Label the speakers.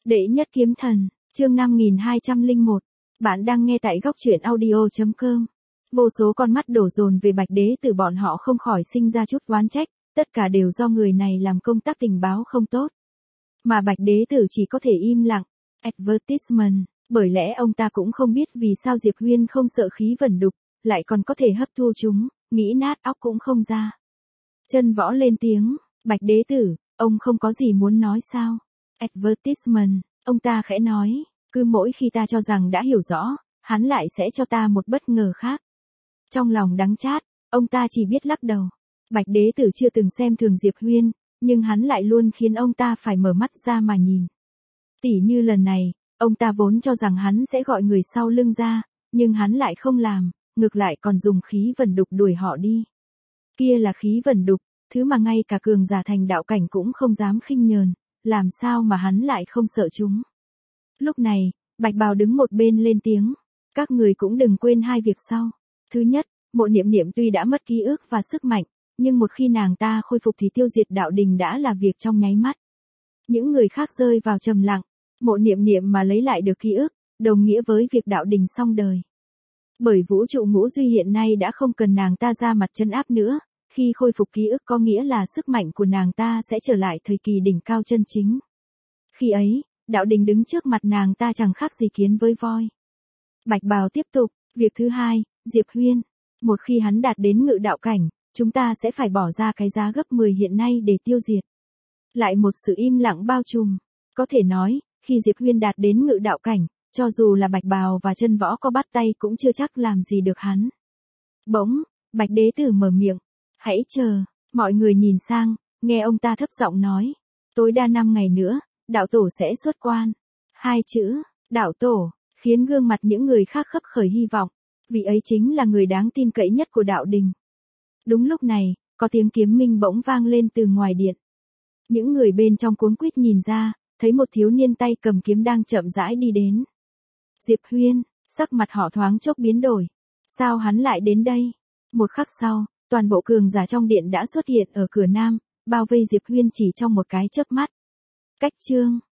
Speaker 1: Đệ nhất kiếm thần, chương 5201. Bạn đang nghe tại góc truyện audio.com. Vô số con mắt đổ dồn về Bạch Đế Tử, bọn họ không khỏi sinh ra chút oán trách, tất cả đều do người này làm công tác tình báo không tốt. Mà Bạch Đế Tử chỉ có thể im lặng. Advertisement, bởi lẽ ông ta cũng không biết vì sao Diệp Huyên không sợ khí vẩn đục, lại còn có thể hấp thu chúng, nghĩ nát óc cũng không ra. Chân Võ lên tiếng, Bạch Đế Tử, ông không có gì muốn nói sao? Advertisement, ông ta khẽ nói, cứ mỗi khi ta cho rằng đã hiểu rõ, hắn lại sẽ cho ta một bất ngờ khác. Trong lòng đắng chát, ông ta chỉ biết lắc đầu. Bạch Đế Tử chưa từng xem thường Diệp Huyên, nhưng hắn lại luôn khiến ông ta phải mở mắt ra mà nhìn. Tỉ như lần này, ông ta vốn cho rằng hắn sẽ gọi người sau lưng ra, nhưng hắn lại không làm, ngược lại còn dùng khí vẩn đục đuổi họ đi. Kia là khí vẩn đục, thứ mà ngay cả cường giả thành đạo cảnh cũng không dám khinh nhờn, làm sao mà hắn lại không sợ chúng. Lúc này, Bạch Bào đứng một bên lên tiếng, các người cũng đừng quên hai việc sau. Thứ nhất, Mộ Niệm Niệm tuy đã mất ký ức và sức mạnh, nhưng một khi nàng ta khôi phục thì tiêu diệt đạo đình đã là việc trong nháy mắt. Những người khác rơi vào trầm lặng, Mộ Niệm Niệm mà lấy lại được ký ức, đồng nghĩa với việc đạo đình xong đời. Bởi vũ trụ ngũ duy hiện nay đã không cần nàng ta ra mặt trấn áp nữa, khi khôi phục ký ức có nghĩa là sức mạnh của nàng ta sẽ trở lại thời kỳ đỉnh cao chân chính. Khi ấy, đạo đình đứng trước mặt nàng ta chẳng khác gì kiến với voi. Bạch Bào tiếp tục, việc thứ hai, Diệp Huyên, một khi hắn đạt đến ngự đạo cảnh, chúng ta sẽ phải bỏ ra cái giá gấp 10 hiện nay để tiêu diệt. Lại một sự im lặng bao trùm, có thể nói, khi Diệp Huyên đạt đến ngự đạo cảnh, cho dù là Bạch Bào và Chân Võ có bắt tay cũng chưa chắc làm gì được hắn. Bỗng, Bạch Đế Tử mở miệng, hãy chờ, mọi người nhìn sang, nghe ông ta thấp giọng nói, tối đa 5 ngày nữa, đạo tổ sẽ xuất quan. Hai chữ, đạo tổ, khiến gương mặt những người khác khấp khởi hy vọng, vì ấy chính là người đáng tin cậy nhất của đạo đình. Đúng lúc này, có tiếng kiếm minh bỗng vang lên từ ngoài điện. Những người bên trong cuống quýt nhìn ra, thấy một thiếu niên tay cầm kiếm đang chậm rãi đi đến. Diệp Huyên, sắc mặt họ thoáng chốc biến đổi. Sao hắn lại đến đây? Một khắc sau, toàn bộ cường giả trong điện đã xuất hiện ở cửa nam, bao vây Diệp Huyên chỉ trong một cái chớp mắt. Cách chương